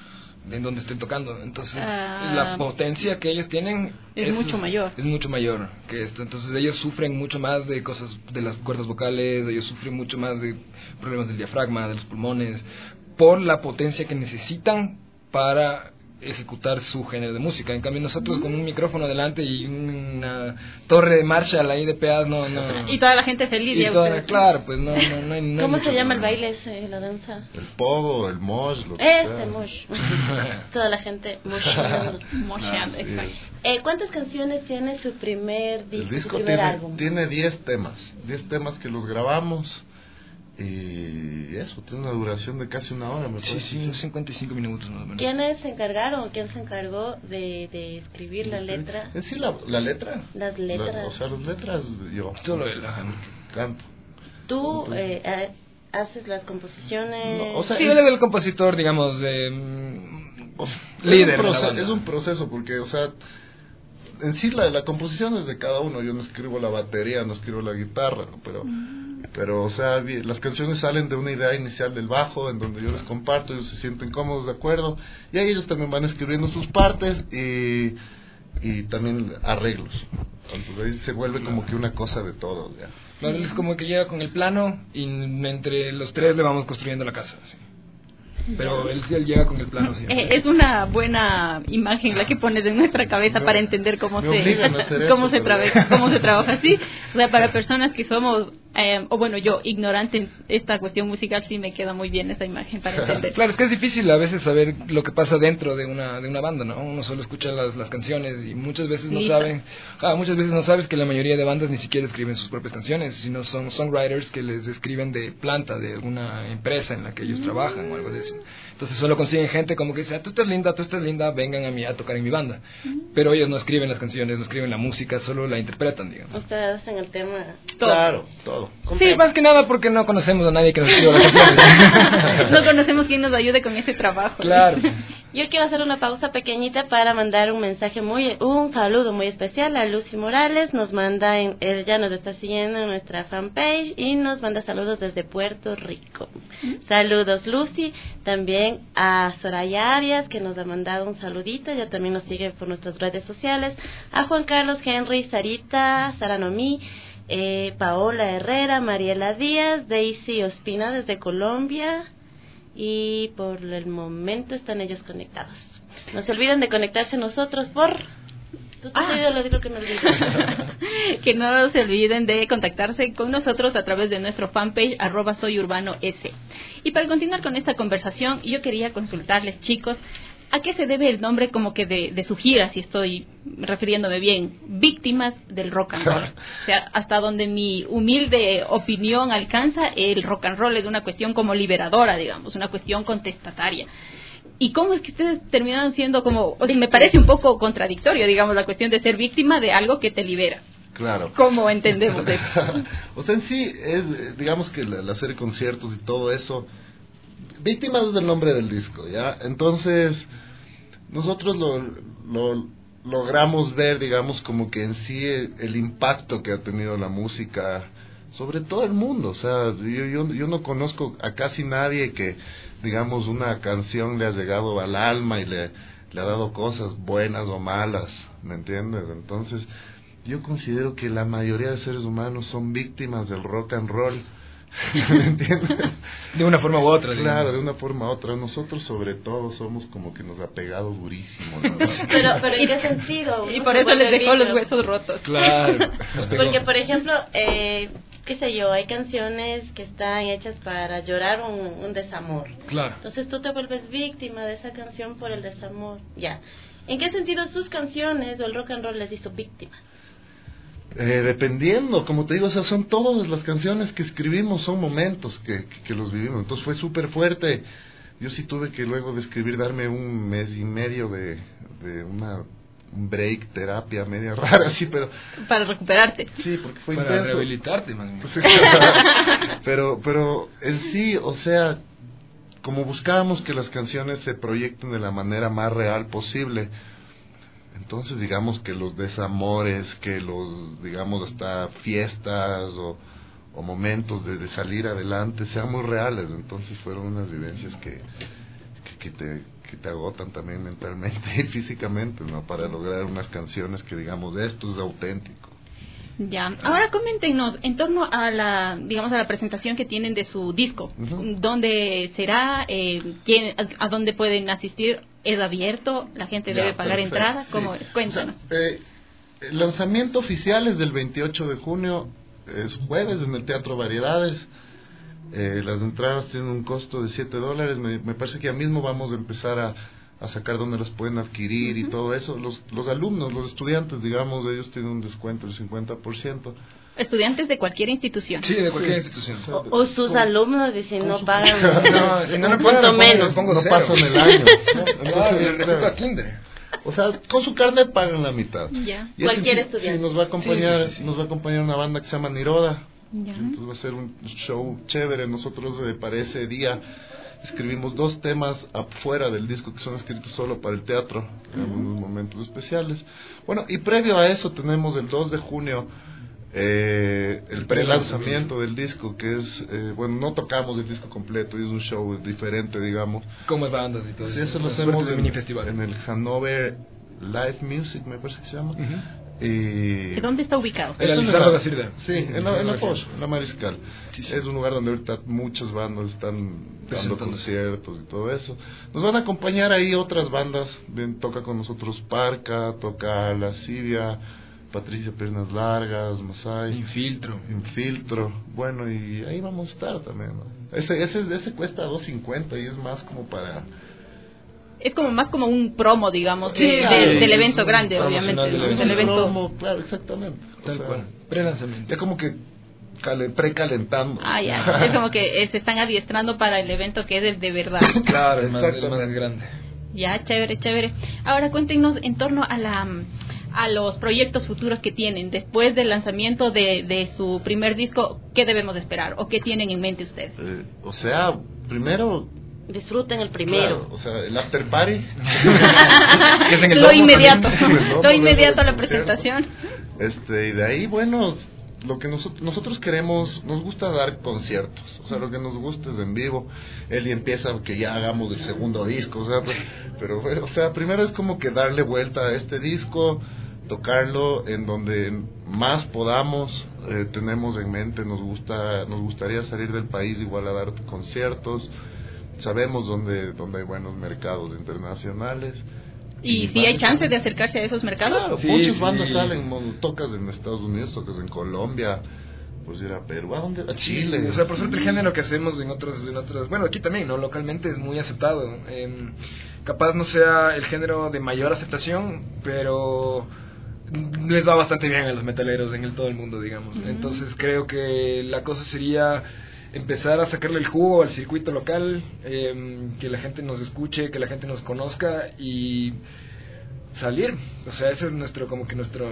en donde estén tocando. Entonces, ah, la potencia que ellos tienen es, es mucho mayor. Es mucho mayor que esto. Entonces, ellos sufren mucho más de cosas de las cuerdas vocales, ellos sufren mucho más de problemas del diafragma, de los pulmones, por la potencia que necesitan para ejecutar su género de música. En cambio nosotros mm. con un micrófono delante y una torre de Marshall ahí de pedas, no, no. Y toda la gente feliz. Y toda, claro, pues no, no, no hay, no ¿Cómo hay se llama problema. el baile ese, la danza? El pogo, el mosh, lo que Ese sea. mosh. Toda la gente mosheando. Mosheando, Ah, exacto. Eh, ¿Cuántas canciones tiene su primer disco, El disco su primer tiene, álbum? tiene diez temas, diez temas que los grabamos y eso, tiene una duración de casi una hora, me Sí, parece. sí, cincuenta y cinco minutos más o menos. ¿Quiénes se encargaron, quién se encargó de, de escribir la letra? En sí, la, la letra. Las letras. La, o sea, las letras yo. Solo él, ajá. Canto. ¿Tú eh, eh, haces las composiciones? No, o sea, sí, él es el compositor, digamos, eh, líder. Es un, proceso, de la es un proceso porque, o sea, en sí la, la composición es de cada uno. Yo no escribo la batería, no escribo la guitarra, ¿no? pero... Mm. Pero, o sea, las canciones salen de una idea inicial del bajo, en donde yo les comparto, ellos se sienten cómodos, de acuerdo, y ahí ellos también van escribiendo sus partes y, y también arreglos. Entonces ahí se vuelve como que una cosa de todos, ya. Claro, es como que llega con el plano y entre los tres le vamos construyendo la casa, ¿sí? Pero él, él llega con el plano siempre. Eh, es una buena imagen la que pones en nuestra cabeza no, para entender cómo se cómo eso, se trabaja cómo se trabaja así. O sea, para personas que somos Eh, o bueno, yo, ignorante en esta cuestión musical, sí me queda muy bien esa imagen para entender. Claro, es que es difícil a veces saber lo que pasa dentro de una de una banda, ¿no? Uno solo escucha las, las canciones y muchas veces no Lista. saben, ah, muchas veces no sabes que la mayoría de bandas ni siquiera escriben sus propias canciones, sino son songwriters que les escriben de planta de alguna empresa en la que ellos mm. trabajan o algo de eso. Entonces solo consiguen gente como que dice, ah, tú estás linda, tú estás linda, vengan a mí a tocar en mi banda. Mm. Pero ellos no escriben las canciones, no escriben la música, solo la interpretan, digamos. Ustedes hacen el tema. Todo. Claro, todo. Sí, más que nada porque no conocemos a nadie que nos escriba las canciones. No conocemos quién nos ayude con ese trabajo. Claro. Yo quiero hacer una pausa pequeñita para mandar un mensaje muy, un saludo muy especial a Lucy Morales. Nos manda, en, ella nos está siguiendo en nuestra fanpage y nos manda saludos desde Puerto Rico. ¿Mm? Saludos, Lucy. También a Soraya Arias, que nos ha mandado un saludito. Ella también nos sigue por nuestras redes sociales. A Juan Carlos Henry, Sarita, Sara Nomi, eh, Paola Herrera, Mariela Díaz, Daisy Ospina desde Colombia. Y por el momento están ellos conectados. No se olviden de conectarse nosotros por... ¿Tú te ah. has lo digo que me olvido? Que no se olviden de contactarse con nosotros a través de nuestro fanpage arroba soy urbano s. Y para continuar con esta conversación, yo quería consultarles, chicos, ¿a qué se debe el nombre como que de, de su gira, si estoy refiriéndome bien? Víctimas del rock and roll. O sea, hasta donde mi humilde opinión alcanza, el rock and roll es una cuestión como liberadora, digamos, una cuestión contestataria. ¿Y cómo es que ustedes terminaron siendo como... O sea, me parece un poco contradictorio, digamos, la cuestión de ser víctima de algo que te libera. Claro. ¿Cómo entendemos eso? O sea, en sí, es, digamos que el hacer conciertos y todo eso... Víctimas es el nombre del disco, ¿ya? Entonces, nosotros lo, lo logramos ver, digamos, como que en sí el, el impacto que ha tenido la música sobre todo el mundo. O sea, yo, yo, yo no conozco a casi nadie que, digamos, una canción le ha llegado al alma y le, le ha dado cosas buenas o malas, ¿me entiendes? Entonces, yo considero que la mayoría de seres humanos son víctimas del rock and roll. ¿Me entiendes? De una forma u otra, digamos. Claro, de una forma u otra. Nosotros sobre todo somos como que nos ha pegado durísimo, ¿no? pero, pero ¿en qué sentido? Y por eso les dejó los huesos rotos. Claro. Porque, por ejemplo, eh, qué sé yo, hay canciones que están hechas para llorar un, un desamor. Claro. Entonces tú te vuelves víctima de esa canción por el desamor. Ya. ¿En qué sentido sus canciones o el rock and roll les hizo víctimas? Eh, dependiendo, como te digo, o sea, son todas las canciones que escribimos, son momentos que, que, que los vivimos. Entonces fue súper fuerte. Yo sí tuve que luego de escribir darme un mes y medio de, de una un break, terapia media rara, sí, pero... Para recuperarte. Sí, porque fue Para intenso. rehabilitarte, más bien. pero, pero en sí, o sea, como buscábamos que las canciones se proyecten de la manera más real posible, entonces digamos que los desamores, que los, digamos, hasta fiestas o, o momentos de, de salir adelante sean muy reales. Entonces fueron unas vivencias que, que, que, te, que te agotan también mentalmente y físicamente, ¿no? Para lograr unas canciones que, digamos, esto es auténtico. Ya, ahora coméntenos en torno a la, digamos, a la presentación que tienen de su disco. Uh-huh. ¿Dónde será? Eh, ¿quién, a, a dónde pueden asistir? ¿Es abierto? ¿La gente ya, debe pagar perfecto. entrada? ¿Cómo sí. es? Cuéntanos. O sea, eh, el lanzamiento oficial es del veintiocho de junio, es jueves, en el Teatro Variedades. Eh, las entradas tienen un costo de siete dólares. Me, me parece que ya mismo vamos a empezar a, a sacar dónde las pueden adquirir uh-huh. y todo eso. Los, los alumnos, los estudiantes, digamos, ellos tienen un descuento del cincuenta por ciento. Estudiantes de cualquier institución. Sí, de cualquier sí. institución. O, o sus con, alumnos, y si no pagan, no, si no, no un punto menos. No, no pasan el año. ¿no? Entonces, claro, a kinder. O sea, con su carnet pagan la mitad. Ya. Cualquier sí, estudiante. Sí, nos va a acompañar, sí, sí, sí. nos va a acompañar una banda que se llama Niroda. Ya. Entonces va a ser un show chévere. Nosotros eh, para ese día escribimos dos temas afuera del disco que son escritos solo para el teatro, en uh-huh. unos momentos especiales. Bueno, y previo a eso tenemos el dos de junio eh, el pre-lanzamiento del disco, que es, eh, bueno, no tocamos el disco completo, y es un show diferente, digamos. Como bandas y todo sí, eso. Sí, eso lo hacemos en, en el Hanover Live Music, me parece que se llama. Uh-huh. Y ¿dónde está ubicado? En la Lizardo da Sirda. Sí, en la, en la Foch, en la Mariscal. Sí, sí. Es un lugar donde ahorita muchas bandas están dando conciertos y todo eso. Nos van a acompañar ahí otras bandas. Bien, toca con nosotros Parca, toca Lascivia, Patricia Piernas Largas, Masai. Infiltro. Infiltro. Bueno, y ahí vamos a estar también, ¿no? Ese, ese, ese cuesta dos cincuenta y es más como para... Es como más como un promo, digamos, Sí, de, claro, de, del es evento un grande, promocional obviamente. del evento. Del evento. Promo, claro, exactamente. Tal O sea, cual. Pre-lanzamiento. Ya como que cale, precalentando. Ah, ya. Es como que eh, se están adiestrando para el evento que es el de verdad. Claro, el más, el más grande. Ya, chévere, chévere. Ahora cuéntenos en torno a la a los proyectos futuros que tienen después del lanzamiento de, de su primer disco. ¿Qué debemos de esperar o qué tienen en mente ustedes? Eh, o sea, primero... Disfruten el primero. Claro, o sea, el after party. Lo inmediato. Lo inmediato a la presentación. Este, y de ahí, bueno, lo que nosotros, nosotros queremos, nos gusta dar conciertos, o sea, lo que nos gusta es en vivo. Eli empieza que ya hagamos el segundo disco, o sea, pero, pero, o sea, primero es como que darle vuelta a este disco, tocarlo en donde más podamos. Eh, tenemos en mente, nos gusta, nos gustaría salir del país igual a dar conciertos. Sabemos dónde, dónde hay buenos mercados internacionales. ¿Y si hay chance de acercarse a esos mercados? Claro, Sí, muchas sí. bandas salen, mon- tocas en Estados Unidos, tocas en Colombia, pues ir a Perú, ¿a dónde? A Chile. Sí, o sea, por suerte el género que hacemos en otros, en otros, bueno, aquí también, ¿no? Localmente es muy aceptado. Eh, capaz no sea el género de mayor aceptación, pero les va bastante bien a los metaleros en el todo el mundo, digamos. Uh-huh. Entonces creo que la cosa sería empezar a sacarle el jugo al circuito local, eh, que la gente nos escuche, que la gente nos conozca y salir. O sea, ese es nuestro, como que nuestro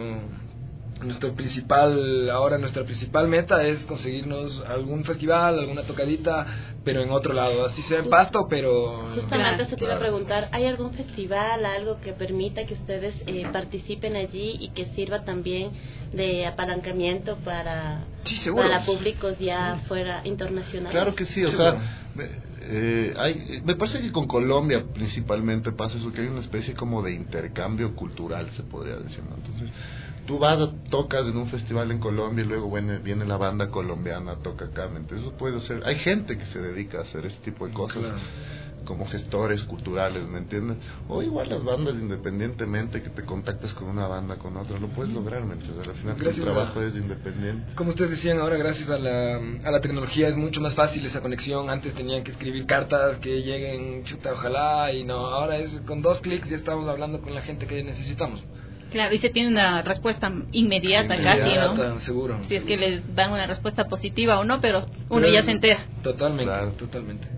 nuestro principal, ahora nuestra principal meta es conseguirnos algún festival, alguna tocadita, pero en otro lado, así sea en Pasto, pero... Justamente se te iba a preguntar, ¿hay algún festival, algo que permita que ustedes eh, participen allí y que sirva también de apalancamiento para, Sí, seguro. para públicos ya fuera internacionales? Claro que sí, o sea, me, eh, hay, me parece que con Colombia principalmente pasa eso, que hay una especie como de intercambio cultural, se podría decir, ¿no? Entonces, tú vas, tocas en un festival en Colombia y luego viene, viene la banda colombiana, toca acá, entonces eso puede ser, hay gente que se dedica a hacer ese tipo de cosas, Claro. como gestores culturales, ¿me entiendes? O igual las bandas, independientemente que te contactes con una banda, con otra, lo puedes lograr, ¿me entiendes? Al final Gracias tu trabajo a- es independiente. Como ustedes decían, ahora gracias a la, a la tecnología es mucho más fácil esa conexión. Antes tenían que escribir cartas que lleguen, chuta, ojalá, y no, ahora es con dos clics ya estamos hablando con la gente que necesitamos. Claro, y se tiene una respuesta inmediata, casi, Inmediata, ¿no? seguro. Si es que les dan una respuesta positiva o no, pero uno ya se entera. Totalmente, Claro. totalmente.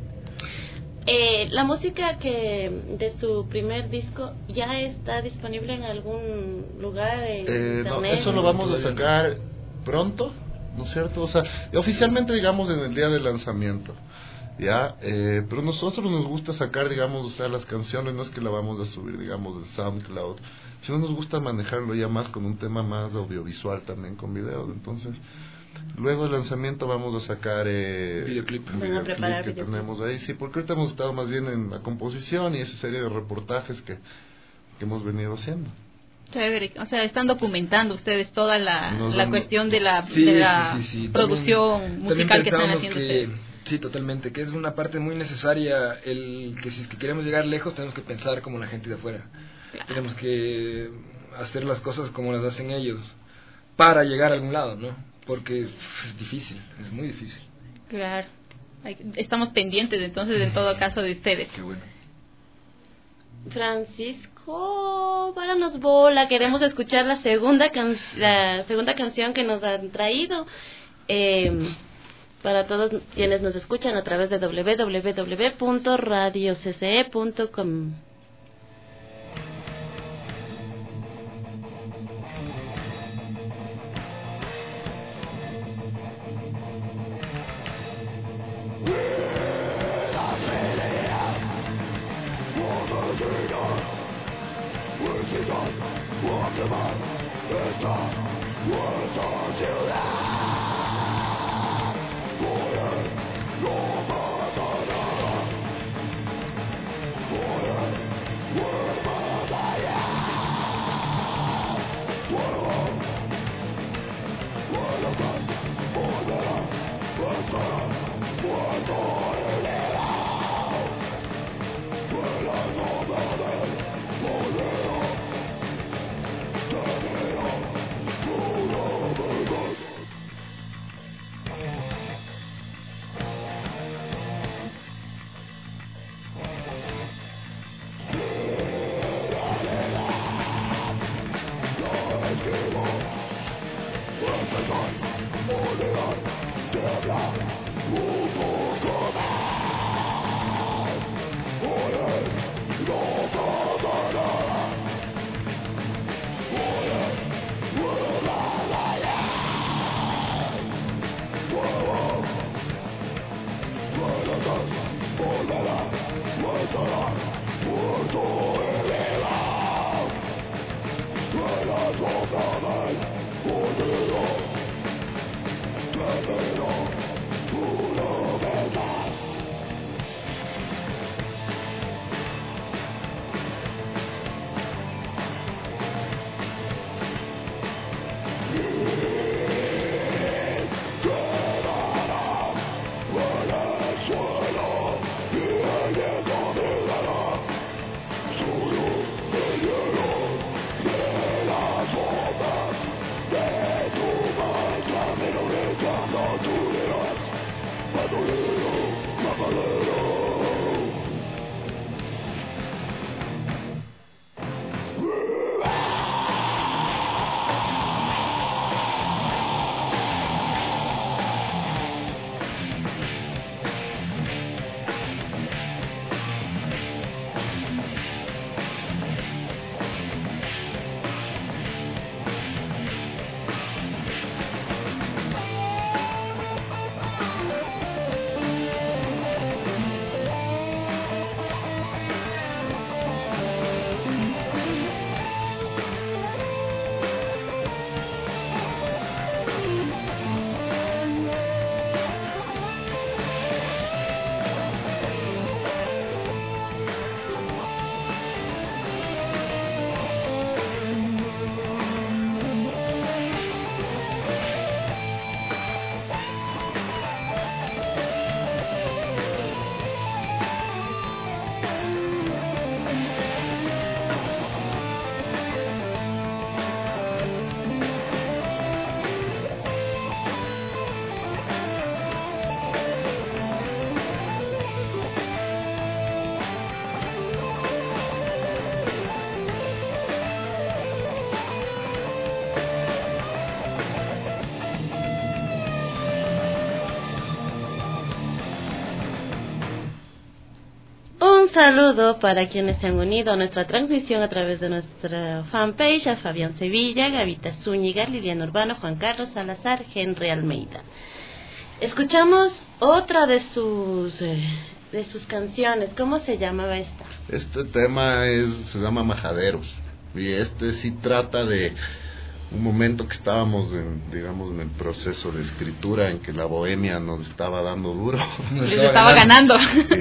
Eh, la música que de su primer disco ya está disponible en algún lugar en Eh, no, internet. eso lo vamos a sacar pronto, ¿no es cierto? O sea, oficialmente digamos en el día del lanzamiento, ya, eh, pero nosotros nos gusta sacar, digamos, o sea, las canciones, no es que la vamos a subir, digamos, de SoundCloud, sino nos gusta manejarlo ya más con un tema más audiovisual también, con videos. Entonces, luego del lanzamiento vamos a sacar eh, videoclip, un Van a videoclip preparar que videoclips. tenemos ahí, sí, porque ahorita hemos estado más bien en la composición y esa serie de reportajes que, que hemos venido haciendo. Chévere, o sea, están documentando ustedes toda la, Nos la dan- cuestión de la, Sí, de la sí, sí, sí. producción También- musical también que están pensábamos haciendo que- ustedes. Sí, totalmente, que es una parte muy necesaria el que si es que queremos llegar lejos tenemos que pensar como la gente de afuera. Claro. Tenemos que hacer las cosas como las hacen ellos para llegar a algún lado, ¿no? Porque uf, es difícil, es muy difícil. Claro. Hay- Estamos pendientes entonces en todo caso de ustedes. Qué bueno. Francisco, páranos bola, queremos escuchar la segunda can la segunda canción que nos han traído. Eh, para todos quienes nos escuchan a través de doble u doble u doble u punto radio c c e punto com. Forward, no matter, forward, saludo para quienes se han unido a nuestra transmisión a través de nuestra fanpage, a Fabián Sevilla, Gavita Zúñiga, Liliana Urbano, Juan Carlos Salazar, Henry Almeida. Escuchamos otra de sus eh, de sus canciones. ¿Cómo se llamaba esta? Este tema es se llama Majaderos, y este sí trata de un momento que estábamos en, digamos, en el proceso de escritura en que la bohemia nos estaba dando duro. Nos estaba, estaba ganando.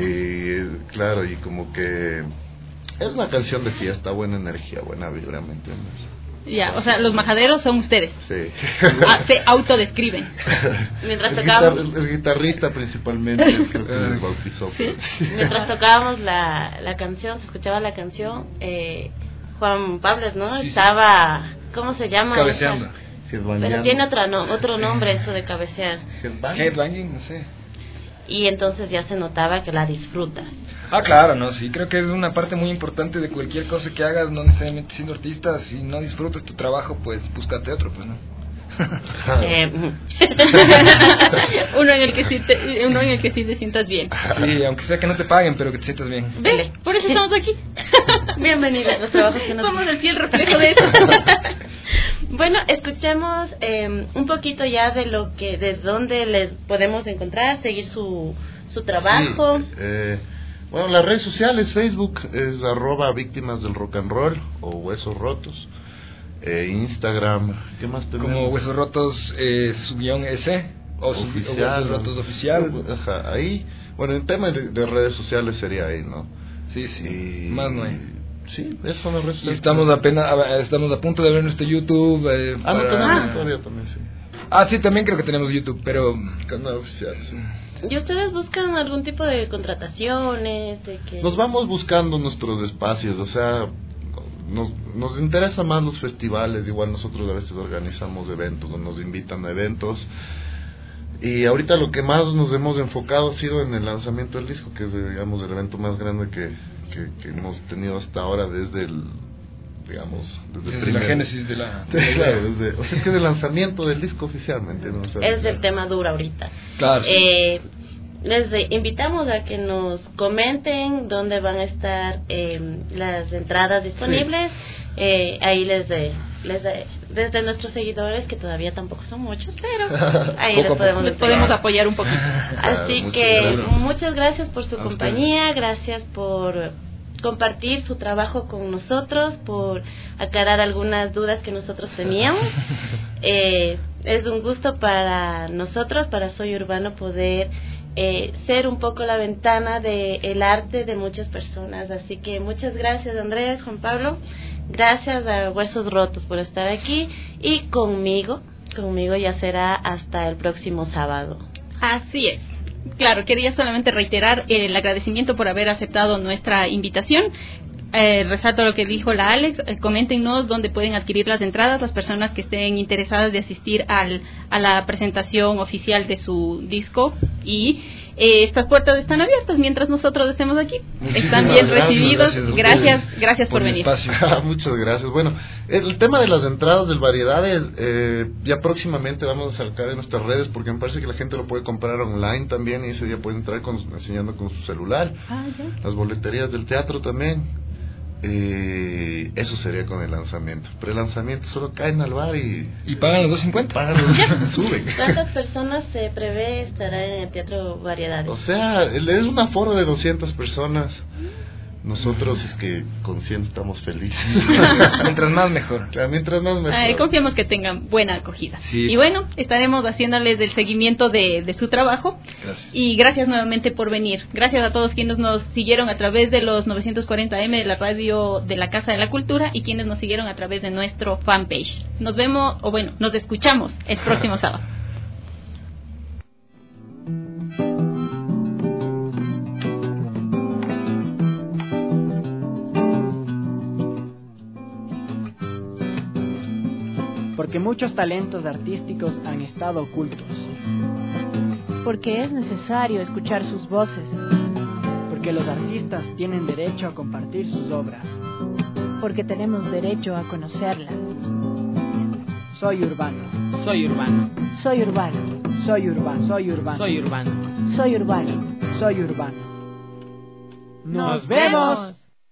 Y claro, y como que es una canción de fiesta, buena energía, buena vibra, ¿me entiendes? Ya, o sea, los majaderos son ustedes. Sí. Ah, se autodescriben. Mientras el, tocábamos... guitar, el guitarrista principalmente, creo que les bautizó. ¿Sí? Mientras tocábamos la, la canción, se escuchaba la canción, eh, Juan Pablo, ¿no? Sí, Estaba, ¿cómo se llama? Cabeceando. Pero tiene otra, no, otro nombre eso de cabecear. Headbanging. Headbanging, no sé. Y entonces ya se notaba que la disfruta. Ah, claro, no, sí, creo que es una parte muy importante de cualquier cosa que hagas, no necesariamente siendo artista. Si no disfrutas tu trabajo, pues búscate otro, pues, ¿no? eh, uno en el que sí te, uno en el que sí te sientas bien. Sí, aunque sea que no te paguen, pero que te sientas bien. Vele, por eso estamos aquí. Bienvenidos a los trabajos que nos... Somos el fiel reflejo de eso. Bueno, escuchemos eh, un poquito ya de lo que, de dónde les podemos encontrar, seguir su su trabajo. Sí, eh, bueno, las redes sociales, Facebook es arroba víctimas del rock and roll o huesos rotos. Eh, Instagram, ¿qué más tenemos? Como Huesos Rotos, eh, su guión S o, su, oficial, o Huesos Rotos oficial. Ajá, ahí, bueno, en tema de, de redes sociales sería ahí, ¿no? Sí, sí, y, más no hay. Sí, eso son las redes sociales. Estamos apenas, estamos a punto de ver nuestro YouTube. Eh, ah, para... no tenemos todavía también, sí. Ah, sí, también creo que tenemos YouTube, pero... Canal oficial, sí. ¿Y ustedes buscan algún tipo de contrataciones? De que... Nos vamos buscando nuestros espacios, o sea... Nos, nos interesa más los festivales, igual nosotros a veces organizamos eventos, nos invitan a eventos, y ahorita lo que más nos hemos enfocado ha sido en el lanzamiento del disco, que es, digamos, el evento más grande que, que, que hemos tenido hasta ahora desde el digamos, desde, desde primer... la génesis de la... Sí, claro, desde, o sea, es que es el lanzamiento del disco oficialmente, ¿no? O sea, es el tema duro ahorita. Claro. Sí. Eh, les de, invitamos a que nos comenten dónde van a estar eh, las entradas disponibles. Sí. Eh, ahí les de, les de, desde nuestros seguidores, que todavía tampoco son muchos, pero ahí les podemos, les podemos apoyar un poquito. Así muchas que gracias. muchas gracias por su a compañía, ustedes. Gracias por compartir su trabajo con nosotros, por aclarar algunas dudas que nosotros teníamos. Eh, es un gusto para nosotros, para Soy Urbano, poder eh, ser un poco la ventana del arte de muchas personas. Así que muchas gracias, Andrés, Juan Pablo. Gracias a Huesos Rotos por estar aquí. Y conmigo, conmigo ya será hasta el próximo sábado. Así es. Claro, quería solamente reiterar el agradecimiento por haber aceptado nuestra invitación. Eh, resalto lo que dijo la Alex. Eh, coméntenos dónde pueden adquirir las entradas las personas que estén interesadas de asistir al, a la presentación oficial de su disco. Y eh, estas puertas están abiertas mientras nosotros estemos aquí. Muchísimas Están bien gracias, recibidos. gracias, Gracias, gracias por, por venir. Muchas gracias. Bueno, el tema de las entradas del Variedades, eh, ya próximamente vamos a sacar en nuestras redes, porque me parece que la gente lo puede comprar online también, y ese día puede entrar con, enseñando con su celular. Ah, ya. Las boleterías del teatro también. Eh, eso sería con el lanzamiento. Pre-lanzamiento solo caen al bar y... Y pagan los dos cincuenta. Pagan los suben. ¿Cuántas personas se prevé estará en el Teatro Variedades? O sea, es un aforo de doscientas personas. Nosotros es que con cien estamos felices. Mientras más mejor. Claro, mientras más mejor. Ay, confiamos que tengan buena acogida. Sí. Y bueno, estaremos haciéndoles el seguimiento de, de su trabajo. Gracias. Y gracias nuevamente por venir. Gracias a todos quienes nos siguieron a través de los novecientos cuarenta eme de la radio de la Casa de la Cultura y quienes nos siguieron a través de nuestro fanpage. Nos vemos, o bueno, nos escuchamos el próximo sábado. Porque muchos talentos artísticos han estado ocultos. Porque es necesario escuchar sus voces. Porque los artistas tienen derecho a compartir sus obras. Porque tenemos derecho a conocerla. Soy urbano. Soy urbano. Soy urbano. Soy urbano. Soy urbano. Soy urbano. Soy urbano. Soy urbano. ¡Nos vemos!